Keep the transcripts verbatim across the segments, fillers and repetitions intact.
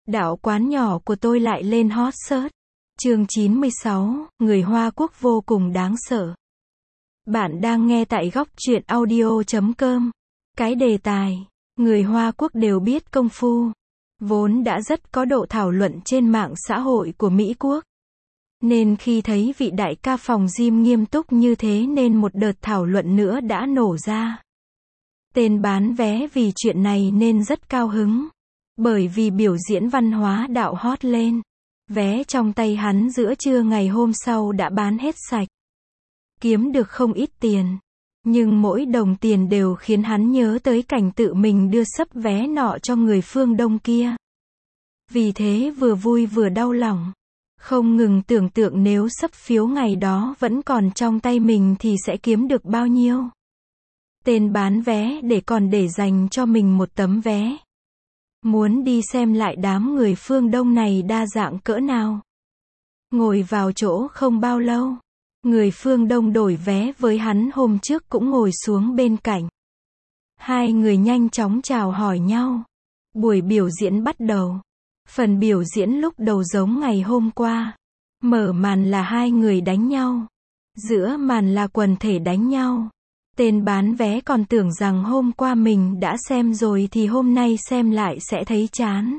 Đạo quán nhỏ của tôi lại lên hot search. Chương chín mươi sáu, người Hoa Quốc vô cùng đáng sợ. Bạn đang nghe tại góc truyện audio chấm com. Cái đề tài, người Hoa Quốc đều biết công phu, vốn đã rất có độ thảo luận trên mạng xã hội của Mỹ Quốc. Nên khi thấy vị đại ca phòng gym nghiêm túc như thế nên một đợt thảo luận nữa đã nổ ra. Tên bán vé vì chuyện này nên rất cao hứng. Bởi vì biểu diễn văn hóa đạo hot lên. Vé trong tay hắn giữa trưa ngày hôm sau đã bán hết sạch. Kiếm được không ít tiền. Nhưng mỗi đồng tiền đều khiến hắn nhớ tới cảnh tự mình đưa sấp vé nọ cho người phương Đông kia. Vì thế vừa vui vừa đau lòng. Không ngừng tưởng tượng nếu sấp phiếu ngày đó vẫn còn trong tay mình thì sẽ kiếm được bao nhiêu. Tên bán vé để còn để dành cho mình một tấm vé. Muốn đi xem lại đám người phương Đông này đa dạng cỡ nào. Ngồi vào chỗ không bao lâu, người phương Đông đổi vé với hắn hôm trước cũng ngồi xuống bên cạnh. Hai người nhanh chóng chào hỏi nhau. Buổi biểu diễn bắt đầu. Phần biểu diễn lúc đầu giống ngày hôm qua. Mở màn là hai người đánh nhau. Giữa màn là quần thể đánh nhau. Tên bán vé còn tưởng rằng hôm qua mình đã xem rồi thì hôm nay xem lại sẽ thấy chán.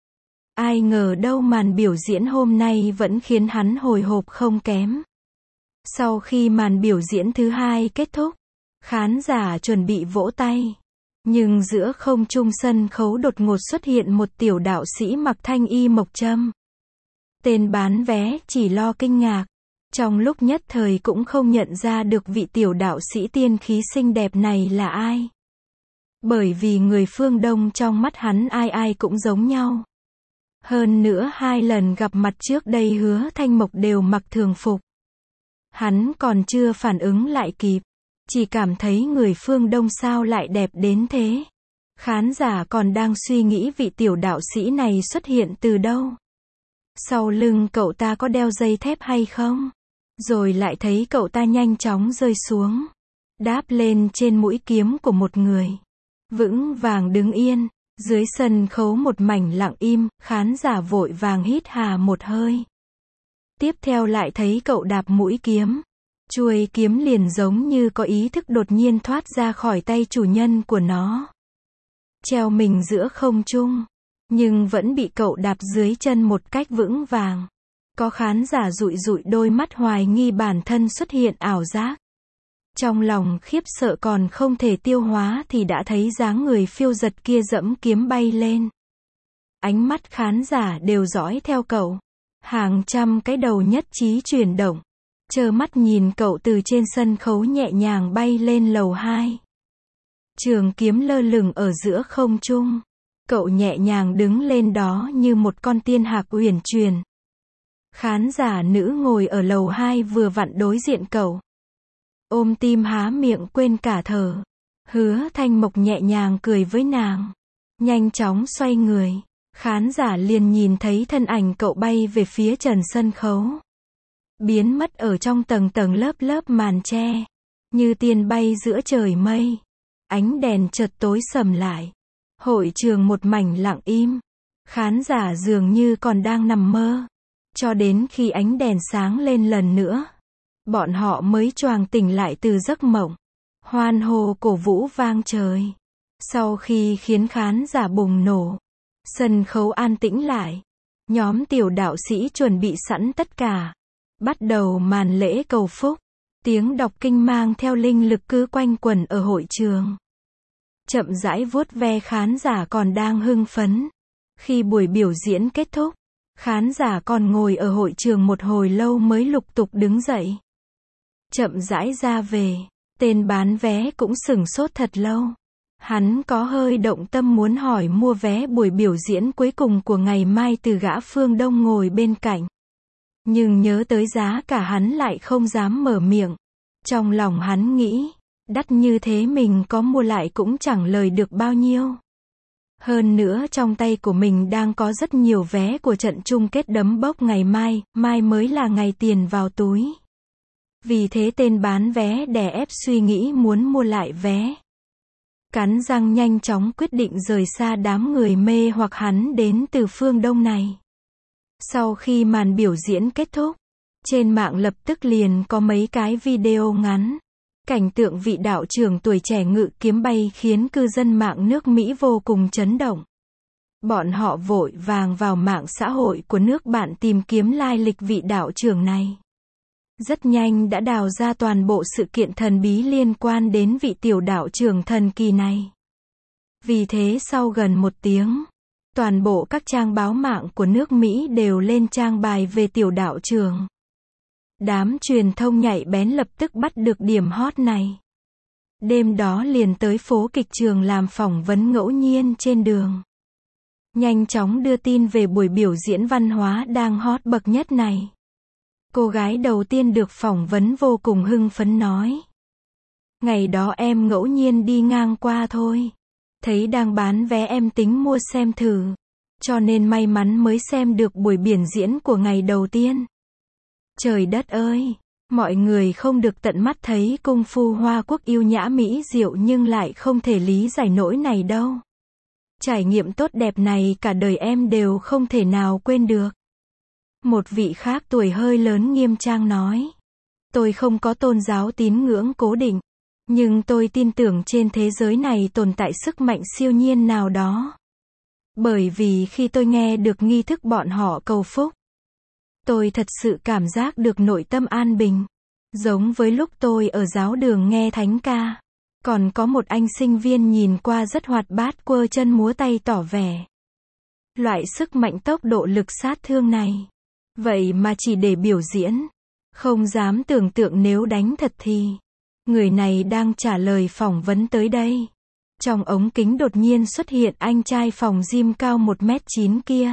Ai ngờ đâu màn biểu diễn hôm nay vẫn khiến hắn hồi hộp không kém. Sau khi màn biểu diễn thứ hai kết thúc, khán giả chuẩn bị vỗ tay. Nhưng giữa không trung sân khấu đột ngột xuất hiện một tiểu đạo sĩ mặc thanh y mộc trâm. Tên bán vé chỉ lo kinh ngạc. Trong lúc nhất thời cũng không nhận ra được vị tiểu đạo sĩ tiên khí xinh đẹp này là ai. Bởi vì người phương Đông trong mắt hắn ai ai cũng giống nhau. Hơn nữa hai lần gặp mặt trước đây Hứa Thanh Mộc đều mặc thường phục. Hắn còn chưa phản ứng lại kịp. Chỉ cảm thấy người phương Đông sao lại đẹp đến thế. Khán giả còn đang suy nghĩ vị tiểu đạo sĩ này xuất hiện từ đâu. Sau lưng cậu ta có đeo dây thép hay không? Rồi lại thấy cậu ta nhanh chóng rơi xuống. Đáp lên trên mũi kiếm của một người. Vững vàng đứng yên. Dưới sân khấu một mảnh lặng im, khán giả vội vàng hít hà một hơi. Tiếp theo lại thấy cậu đạp mũi kiếm. Chuôi kiếm liền giống như có ý thức đột nhiên thoát ra khỏi tay chủ nhân của nó. Treo mình giữa không trung. Nhưng vẫn bị cậu đạp dưới chân một cách vững vàng. Có khán giả dụi dụi đôi mắt hoài nghi bản thân xuất hiện ảo giác. Trong lòng khiếp sợ còn không thể tiêu hóa thì đã thấy dáng người phiêu giật kia giẫm kiếm bay lên. Ánh mắt khán giả đều dõi theo cậu. Hàng trăm cái đầu nhất trí chuyển động. Trơ mắt nhìn cậu từ trên sân khấu nhẹ nhàng bay lên lầu hai. Trường kiếm lơ lửng ở giữa không trung. Cậu nhẹ nhàng đứng lên đó như một con tiên hạc uyển chuyển. Khán giả nữ ngồi ở lầu hai vừa vặn đối diện cậu. Ôm tim há miệng quên cả thở. Hứa Thanh Mộc nhẹ nhàng cười với nàng. Nhanh chóng xoay người. Khán giả liền nhìn thấy thân ảnh cậu bay về phía trần sân khấu. Biến mất ở trong tầng tầng lớp lớp màn tre. Như tiên bay giữa trời mây. Ánh đèn chợt tối sầm lại. Hội trường một mảnh lặng im. Khán giả dường như còn đang nằm mơ. Cho đến khi ánh đèn sáng lên lần nữa. Bọn họ mới choàng tỉnh lại từ giấc mộng. Hoan hô cổ vũ vang trời. Sau khi khiến khán giả bùng nổ. Sân khấu an tĩnh lại. Nhóm tiểu đạo sĩ chuẩn bị sẵn tất cả. Bắt đầu màn lễ cầu phúc. Tiếng đọc kinh mang theo linh lực cứ quanh quẩn ở hội trường. Chậm rãi vuốt ve khán giả còn đang hưng phấn. Khi buổi biểu diễn kết thúc, khán giả còn ngồi ở hội trường một hồi lâu mới lục tục đứng dậy. Chậm rãi ra về. Tên bán vé cũng sửng sốt thật lâu. Hắn có hơi động tâm muốn hỏi mua vé buổi biểu diễn cuối cùng của ngày mai từ gã phương Đông ngồi bên cạnh. Nhưng nhớ tới giá cả hắn lại không dám mở miệng. Trong lòng hắn nghĩ, đắt như thế mình có mua lại cũng chẳng lời được bao nhiêu. Hơn nữa trong tay của mình đang có rất nhiều vé của trận chung kết đấm bốc ngày mai, mai mới là ngày tiền vào túi. Vì thế tên bán vé đè ép suy nghĩ muốn mua lại vé. Cắn răng nhanh chóng quyết định rời xa đám người mê hoặc hắn đến từ phương Đông này. Sau khi màn biểu diễn kết thúc, trên mạng lập tức liền có mấy cái video ngắn. Cảnh tượng vị đạo trưởng tuổi trẻ ngự kiếm bay khiến cư dân mạng nước Mỹ vô cùng chấn động. Bọn họ vội vàng vào mạng xã hội của nước bạn tìm kiếm lai lịch vị đạo trưởng này. Rất nhanh đã đào ra toàn bộ sự kiện thần bí liên quan đến vị tiểu đạo trưởng thần kỳ này. Vì thế sau gần một tiếng, toàn bộ các trang báo mạng của nước Mỹ đều lên trang bài về tiểu đạo trưởng. Đám truyền thông nhạy bén lập tức bắt được điểm hot này. Đêm đó liền tới phố kịch trường làm phỏng vấn ngẫu nhiên trên đường. Nhanh chóng đưa tin về buổi biểu diễn văn hóa đang hot bậc nhất này. Cô gái đầu tiên được phỏng vấn vô cùng hưng phấn nói. Ngày đó em ngẫu nhiên đi ngang qua thôi. Thấy đang bán vé em tính mua xem thử. Cho nên may mắn mới xem được buổi biểu diễn của ngày đầu tiên. Trời đất ơi! Mọi người không được tận mắt thấy cung phu Hoa Quốc yêu nhã mỹ diệu nhưng lại không thể lý giải nỗi này đâu. Trải nghiệm tốt đẹp này cả đời em đều không thể nào quên được. Một vị khác tuổi hơi lớn nghiêm trang nói. Tôi không có tôn giáo tín ngưỡng cố định. Nhưng tôi tin tưởng trên thế giới này tồn tại sức mạnh siêu nhiên nào đó. Bởi vì khi tôi nghe được nghi thức bọn họ cầu phúc, tôi thật sự cảm giác được nội tâm an bình. Giống với lúc tôi ở giáo đường nghe thánh ca. Còn có một anh sinh viên nhìn qua rất hoạt bát quơ chân múa tay tỏ vẻ. Loại sức mạnh tốc độ lực sát thương này. Vậy mà chỉ để biểu diễn. Không dám tưởng tượng nếu đánh thật thì. Người này đang trả lời phỏng vấn tới đây. Trong ống kính đột nhiên xuất hiện anh trai phòng gym cao một mét chín kia.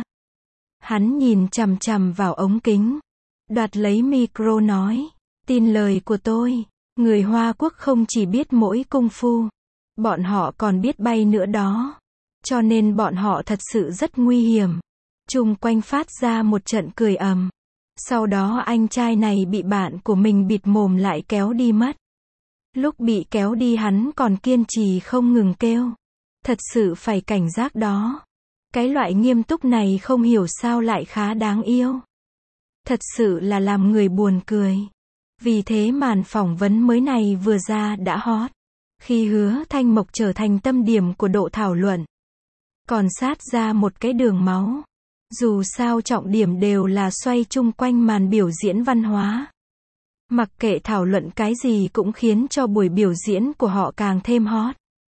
Hắn nhìn chằm chằm vào ống kính. Đoạt lấy micro nói. Tin lời của tôi. Người Hoa Quốc không chỉ biết mỗi cung phu. Bọn họ còn biết bay nữa đó. Cho nên bọn họ thật sự rất nguy hiểm. Chung quanh phát ra một trận cười ầm. Sau đó anh trai này bị bạn của mình bịt mồm lại kéo đi mất. Lúc bị kéo đi hắn còn kiên trì không ngừng kêu. Thật sự phải cảnh giác đó. Cái loại nghiêm túc này không hiểu sao lại khá đáng yêu. Thật sự là làm người buồn cười. Vì thế màn phỏng vấn mới này vừa ra đã hot. Khi Hứa Thanh Mộc trở thành tâm điểm của độ thảo luận. Còn sát ra một cái đường máu. Dù sao trọng điểm đều là xoay chung quanh màn biểu diễn văn hóa. Mặc kệ thảo luận cái gì cũng khiến cho buổi biểu diễn của họ càng thêm hot.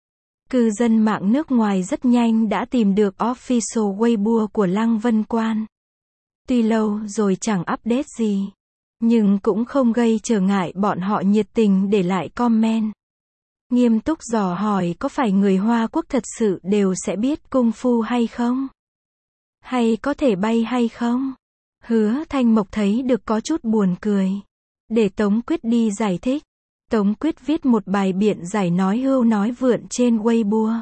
Cư dân mạng nước ngoài rất nhanh đã tìm được official Weibo của Lăng Vân Quan. Tuy lâu rồi chẳng update gì, nhưng cũng không gây trở ngại bọn họ nhiệt tình để lại comment. Nghiêm túc dò hỏi có phải người Hoa Quốc thật sự đều sẽ biết cung phu hay không? Hay có thể bay hay không? Hứa Thanh Mộc thấy được có chút buồn cười. Để Tống Quyết đi giải thích. Tống Quyết viết một bài biện giải nói hưu nói vượn trên Weibo.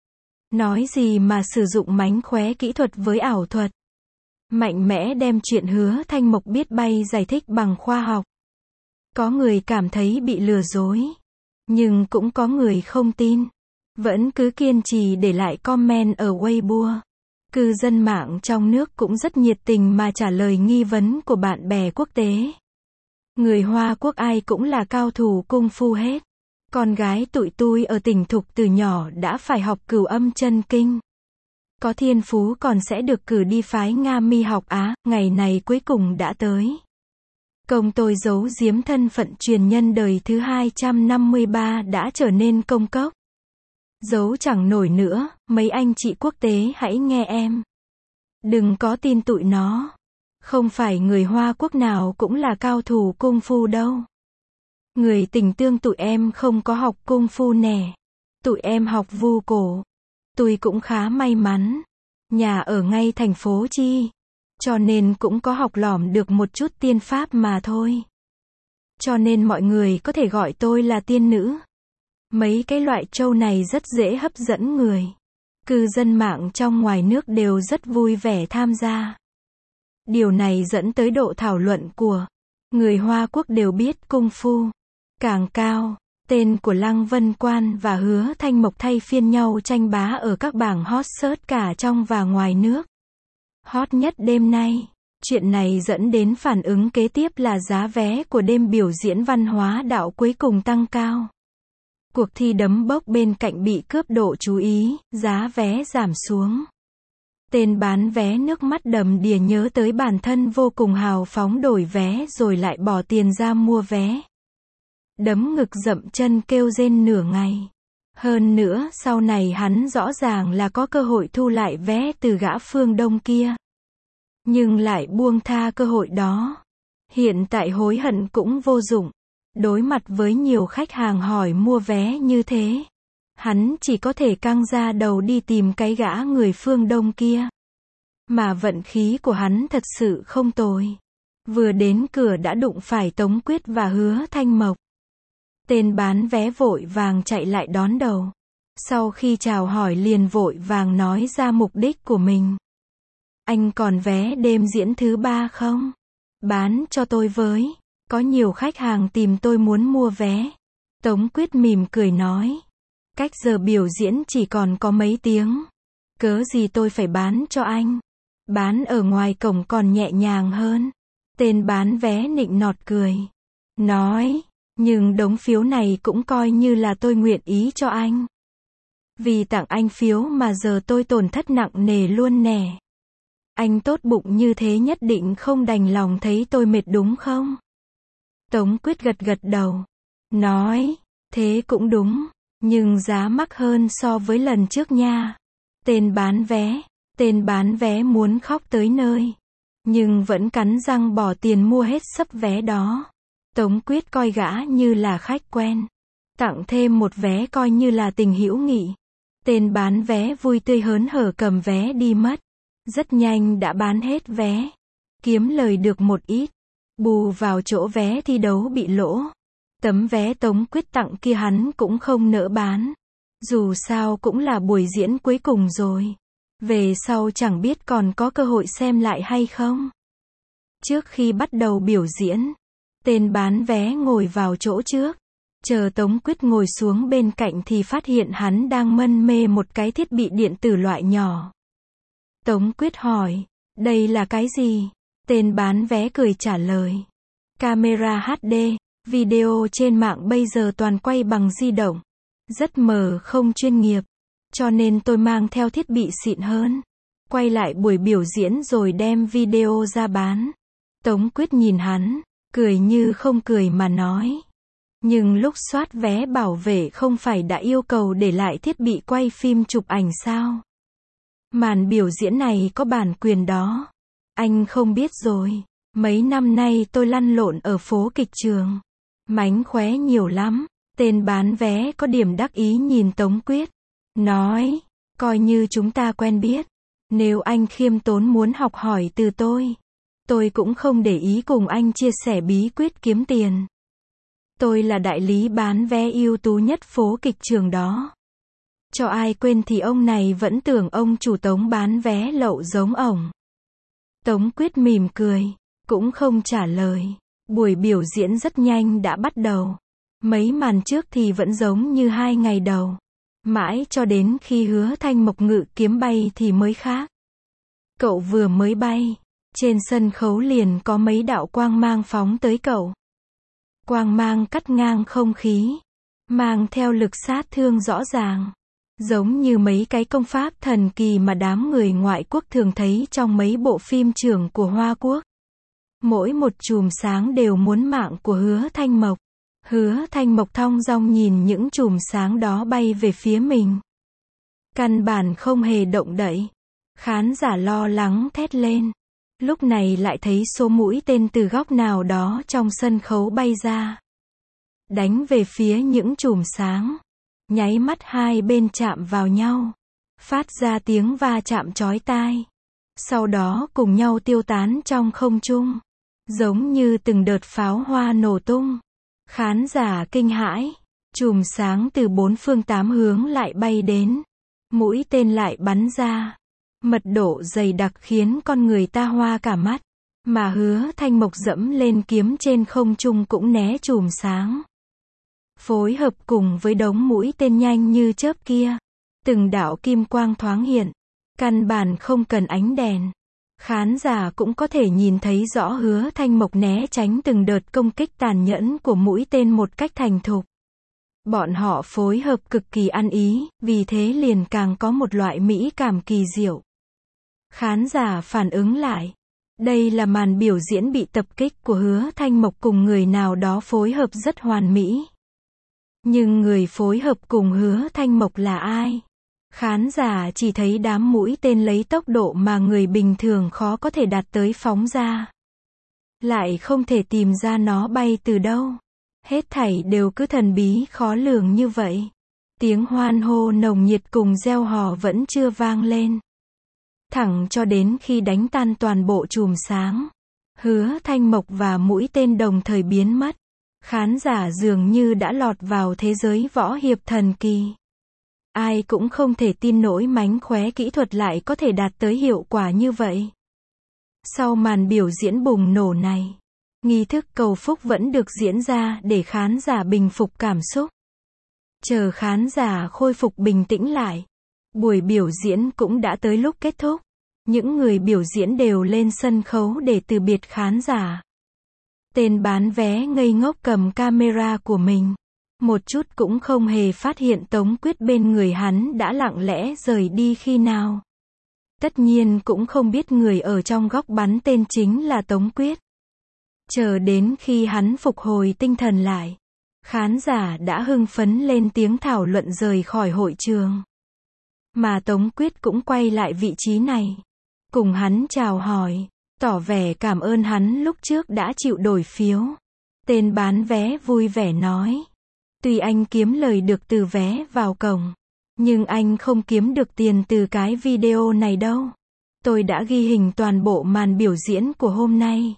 Nói gì mà sử dụng mánh khóe kỹ thuật với ảo thuật. Mạnh mẽ đem chuyện Hứa Thanh Mộc biết bay giải thích bằng khoa học. Có người cảm thấy bị lừa dối. Nhưng cũng có người không tin. Vẫn cứ kiên trì để lại comment ở Weibo. Cư dân mạng trong nước cũng rất nhiệt tình mà trả lời nghi vấn của bạn bè quốc tế. Người Hoa Quốc ai cũng là cao thủ cung phu hết. Con gái tụi tôi ở tỉnh Thục từ nhỏ đã phải học cửu âm chân kinh. Có thiên phú còn sẽ được cử đi phái Nga Mi học Á, ngày này cuối cùng đã tới. Công tôi giấu giếm thân phận truyền nhân đời thứ hai trăm năm mươi ba đã trở nên công cốc. Giấu chẳng nổi nữa, mấy anh chị quốc tế hãy nghe em. Đừng có tin tụi nó. Không phải người Hoa Quốc nào cũng là cao thủ cung phu đâu. Người Tình Tương tụi em không có học cung phu nè. Tụi em học vu cổ. Tôi cũng khá may mắn. Nhà ở ngay thành phố Chi. Cho nên cũng có học lỏm được một chút tiên pháp mà thôi. Cho nên mọi người có thể gọi tôi là tiên nữ. Mấy cái loại trâu này rất dễ hấp dẫn người. Cư dân mạng trong ngoài nước đều rất vui vẻ tham gia. Điều này dẫn tới độ thảo luận của người Hoa Quốc đều biết cung phu càng cao, Tên của Lăng Vân Quan và Hứa Thanh Mộc thay phiên nhau tranh bá ở các bảng hot search cả trong và ngoài nước. Hot nhất đêm nay. Chuyện này dẫn đến phản ứng kế tiếp là giá vé của đêm biểu diễn văn hóa đạo cuối cùng tăng cao. Cuộc thi đấm bốc bên cạnh bị cướp độ chú ý, giá vé giảm xuống. Tên bán vé nước mắt đầm đìa nhớ tới bản thân vô cùng hào phóng đổi vé rồi lại bỏ tiền ra mua vé. Đấm ngực dậm chân kêu rên nửa ngày. Hơn nữa, sau này hắn rõ ràng là có cơ hội thu lại vé từ gã Phương Đông kia. Nhưng lại buông tha cơ hội đó. Hiện tại hối hận cũng vô dụng. Đối mặt với nhiều khách hàng hỏi mua vé như thế, hắn chỉ có thể căng ra đầu đi tìm cái gã người Phương Đông kia. Mà vận khí của hắn thật sự không tồi. Vừa đến cửa đã đụng phải Tống Quyết và Hứa Thanh Mộc. Tên bán vé vội vàng chạy lại đón đầu. Sau khi chào hỏi liền vội vàng nói ra mục đích của mình. Anh còn vé đêm diễn thứ ba không? Bán cho tôi với. Có nhiều khách hàng tìm tôi muốn mua vé. Tống Quyết mỉm cười nói. Cách giờ biểu diễn chỉ còn có mấy tiếng. Cớ gì tôi phải bán cho anh. Bán ở ngoài cổng còn nhẹ nhàng hơn. Tên bán vé nịnh nọt cười. Nói. Nhưng đống phiếu này cũng coi như là tôi nguyện ý cho anh. Vì tặng anh phiếu mà giờ tôi tổn thất nặng nề luôn nè. Anh tốt bụng như thế nhất định không đành lòng thấy tôi mệt đúng không? Tống Quyết gật gật đầu. Nói. Thế cũng đúng. Nhưng giá mắc hơn so với lần trước nha. Tên bán vé. Tên bán vé muốn khóc tới nơi. Nhưng vẫn cắn răng bỏ tiền mua hết sấp vé đó. Tống Quyết coi gã như là khách quen. Tặng thêm một vé coi như là tình hữu nghị. Tên bán vé vui tươi hớn hở cầm vé đi mất. Rất nhanh đã bán hết vé. Kiếm lời được một ít. Bù vào chỗ vé thi đấu bị lỗ. Tấm vé Tống Quyết tặng kia hắn cũng không nỡ bán. Dù sao cũng là buổi diễn cuối cùng rồi. Về sau chẳng biết còn có cơ hội xem lại hay không. Trước khi bắt đầu biểu diễn, tên bán vé ngồi vào chỗ trước. Chờ Tống Quyết ngồi xuống bên cạnh thì phát hiện hắn đang mân mê một cái thiết bị điện tử loại nhỏ. Tống Quyết hỏi, đây là cái gì? Tên bán vé cười trả lời. Camera hát đê, video trên mạng bây giờ toàn quay bằng di động. Rất mờ không chuyên nghiệp. Cho nên tôi mang theo thiết bị xịn hơn. Quay lại buổi biểu diễn rồi đem video ra bán. Tống Quyết nhìn hắn, cười như không cười mà nói. Nhưng lúc soát vé bảo vệ không phải đã yêu cầu để lại thiết bị quay phim chụp ảnh sao? Màn biểu diễn này có bản quyền đó. Anh không biết rồi. Mấy năm nay tôi lăn lộn ở phố kịch trường. Mánh khóe nhiều lắm. Tên bán vé có điểm đắc ý nhìn Tống Quyết. Nói, coi như chúng ta quen biết. Nếu anh khiêm tốn muốn học hỏi từ tôi, tôi cũng không để ý cùng anh chia sẻ bí quyết kiếm tiền. Tôi là đại lý bán vé ưu tú nhất phố kịch trường đó. Cho ai quên thì ông này vẫn tưởng ông chủ Tống bán vé lậu giống ổng. Tống Quyết mỉm cười, cũng không trả lời. Buổi biểu diễn rất nhanh đã bắt đầu. Mấy màn trước thì vẫn giống như hai ngày đầu. Mãi cho đến khi Hứa Thanh Mộc ngự kiếm bay thì mới khác. Cậu vừa mới bay, trên sân khấu liền có mấy đạo quang mang phóng tới cậu. Quang mang cắt ngang không khí, mang theo lực sát thương rõ ràng. Giống như mấy cái công pháp thần kỳ mà đám người ngoại quốc thường thấy trong mấy bộ phim trưởng của Hoa Quốc. Mỗi một chùm sáng đều muốn mạng của Hứa Thanh Mộc. Hứa Thanh Mộc thong dong nhìn những chùm sáng đó bay về phía mình. Căn bản không hề động đậy. Khán giả lo lắng thét lên. Lúc này lại thấy số mũi tên từ góc nào đó trong sân khấu bay ra. Đánh về phía những chùm sáng. Nháy mắt hai bên chạm vào nhau. Phát ra tiếng va chạm chói tai. Sau đó cùng nhau tiêu tán trong không trung. Giống như từng đợt pháo hoa nổ tung. Khán giả kinh hãi. Chùm sáng từ bốn phương tám hướng lại bay đến. Mũi tên lại bắn ra. Mật độ dày đặc khiến con người ta hoa cả mắt. Mà Hứa Thanh Mộc dẫm lên kiếm trên không trung cũng né chùm sáng. phối hợp cùng với đống mũi tên nhanh như chớp kia. Từng đạo kim quang thoáng hiện. Căn bản không cần ánh đèn. Khán giả cũng có thể nhìn thấy rõ Hứa Thanh Mộc né tránh từng đợt công kích tàn nhẫn của mũi tên một cách thành thục. Bọn họ phối hợp cực kỳ ăn ý, vì thế liền càng có một loại mỹ cảm kỳ diệu. Khán giả phản ứng lại. Đây là màn biểu diễn bị tập kích của Hứa Thanh Mộc cùng người nào đó phối hợp rất hoàn mỹ. Nhưng người phối hợp cùng Hứa Thanh Mộc là ai? Khán giả chỉ thấy đám mũi tên lấy tốc độ mà người bình thường khó có thể đạt tới phóng ra. Lại không thể tìm ra nó bay từ đâu. Hết thảy đều cứ thần bí khó lường như vậy. Tiếng hoan hô nồng nhiệt cùng reo hò vẫn chưa vang lên. Thẳng cho đến khi đánh tan toàn bộ chùm sáng. Hứa Thanh Mộc và mũi tên đồng thời biến mất. Khán giả dường như đã lọt vào thế giới võ hiệp thần kỳ. Ai cũng không thể tin nổi mánh khóe kỹ thuật lại có thể đạt tới hiệu quả như vậy. Sau màn biểu diễn bùng nổ này, nghi thức cầu phúc vẫn được diễn ra để khán giả bình phục cảm xúc. Chờ khán giả khôi phục bình tĩnh lại, buổi biểu diễn cũng đã tới lúc kết thúc. Những người biểu diễn đều lên sân khấu để từ biệt khán giả. Tên bán vé ngây ngốc cầm camera của mình. Một chút cũng không hề phát hiện Tống Quyết bên người hắn đã lặng lẽ rời đi khi nào. Tất nhiên cũng không biết người ở trong góc bắn tên chính là Tống Quyết. Chờ đến khi hắn phục hồi tinh thần lại, khán giả đã hưng phấn lên tiếng thảo luận rời khỏi hội trường. Mà Tống Quyết cũng quay lại vị trí này, cùng hắn chào hỏi, tỏ vẻ cảm ơn hắn lúc trước đã chịu đổi phiếu. Tên bán vé vui vẻ nói. Tuy anh kiếm lời được từ vé vào cổng, nhưng anh không kiếm được tiền từ cái video này đâu. Tôi đã ghi hình toàn bộ màn biểu diễn của hôm nay.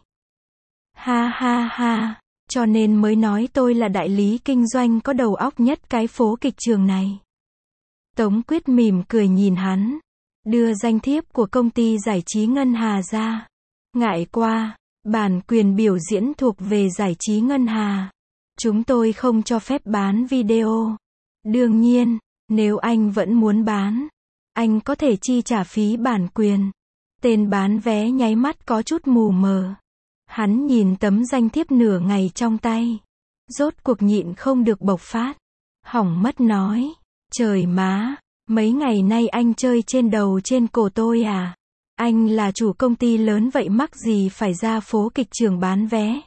Ha ha ha, cho nên mới nói tôi là đại lý kinh doanh có đầu óc nhất cái phố kịch trường này. Tống Quyết mỉm cười nhìn hắn, đưa danh thiếp của công ty giải trí Ngân Hà ra. Ngại qua, bản quyền biểu diễn thuộc về giải trí Ngân Hà. Chúng tôi không cho phép bán video. Đương nhiên, nếu anh vẫn muốn bán, anh có thể chi trả phí bản quyền. Tên bán vé nháy mắt có chút mù mờ. Hắn nhìn tấm danh thiếp nửa ngày trong tay. Rốt cuộc nhịn không được bộc phát. Hỏng mất nói. Trời má, mấy ngày nay anh chơi trên đầu trên cổ tôi à? Anh là chủ công ty lớn vậy mắc gì phải ra phố kịch trường bán vé?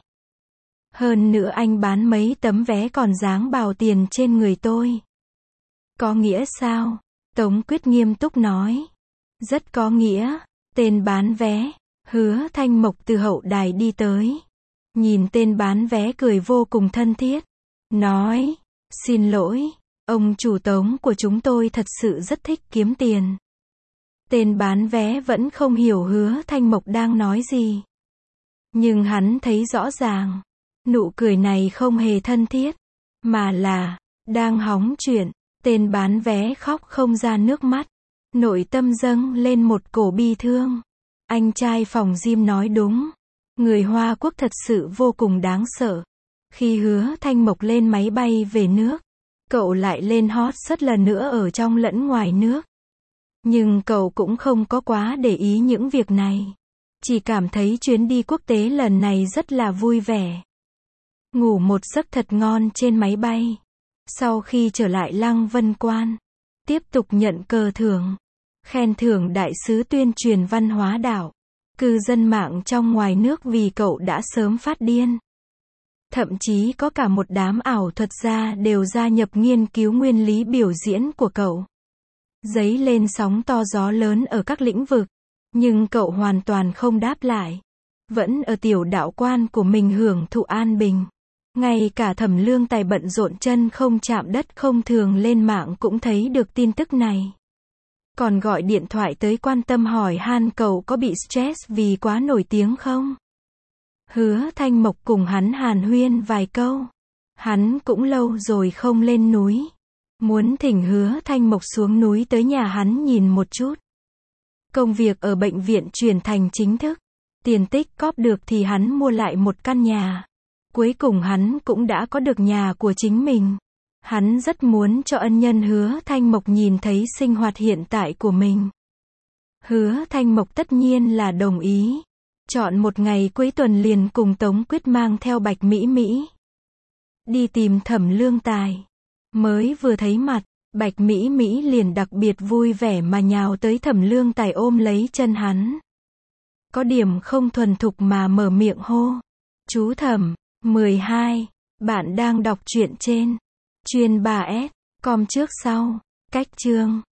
Hơn nữa anh bán mấy tấm vé còn dáng bào tiền trên người tôi. Có nghĩa sao? Tống Quyết nghiêm túc nói. Rất có nghĩa. Tên bán vé, Hứa Thanh Mộc từ hậu đài đi tới. Nhìn tên bán vé cười vô cùng thân thiết. Nói, xin lỗi, ông chủ Tống của chúng tôi thật sự rất thích kiếm tiền. Tên bán vé vẫn không hiểu Hứa Thanh Mộc đang nói gì. Nhưng hắn thấy rõ ràng. Nụ cười này không hề thân thiết, mà là, đang hóng chuyện. Tên bán vé khóc không ra nước mắt. Nội tâm dâng lên một cổ bi thương. Anh trai phòng gym nói đúng. Người Hoa Quốc thật sự vô cùng đáng sợ. Khi Hứa Thanh Mộc lên máy bay về nước, cậu lại lên hot search lần nữa ở trong lẫn ngoài nước. Nhưng cậu cũng không có quá để ý những việc này. Chỉ cảm thấy chuyến đi quốc tế lần này rất là vui vẻ. Ngủ một giấc thật ngon trên máy bay. Sau khi trở lại Lăng Vân Quan, tiếp tục nhận cờ thưởng, khen thưởng đại sứ tuyên truyền văn hóa đảo. Cư dân mạng trong ngoài nước vì cậu đã sớm phát điên. Thậm chí có cả một đám ảo thuật gia đều gia nhập nghiên cứu nguyên lý biểu diễn của cậu. Dấy lên sóng to gió lớn ở các lĩnh vực. Nhưng cậu hoàn toàn không đáp lại. Vẫn ở tiểu đạo quan của mình hưởng thụ an bình. Ngay cả Thẩm Lương Tài bận rộn chân không chạm đất không thường lên mạng cũng thấy được tin tức này. Còn gọi điện thoại tới quan tâm hỏi han cậu có bị stress vì quá nổi tiếng không? Hứa Thanh Mộc cùng hắn hàn huyên vài câu. Hắn cũng lâu rồi không lên núi. Muốn thỉnh Hứa Thanh Mộc xuống núi tới nhà hắn nhìn một chút. Công việc ở bệnh viện chuyển thành chính thức. Tiền tích cóp được thì hắn mua lại một căn nhà. Cuối cùng hắn cũng đã có được nhà của chính mình. Hắn rất muốn cho ân nhân Hứa Thanh Mộc nhìn thấy sinh hoạt hiện tại của mình. Hứa Thanh Mộc tất nhiên là đồng ý. Chọn một ngày cuối tuần liền cùng Tống Quyết mang theo Bạch Mỹ Mỹ đi tìm Thẩm Lương Tài. Mới vừa thấy mặt, Bạch Mỹ Mỹ liền đặc biệt vui vẻ mà nhào tới Thẩm Lương Tài ôm lấy chân hắn. Có điểm không thuần thục mà mở miệng hô. Chú Thẩm, mười hai, bạn đang đọc truyện trên chuyên ba S com trước sau, cách chương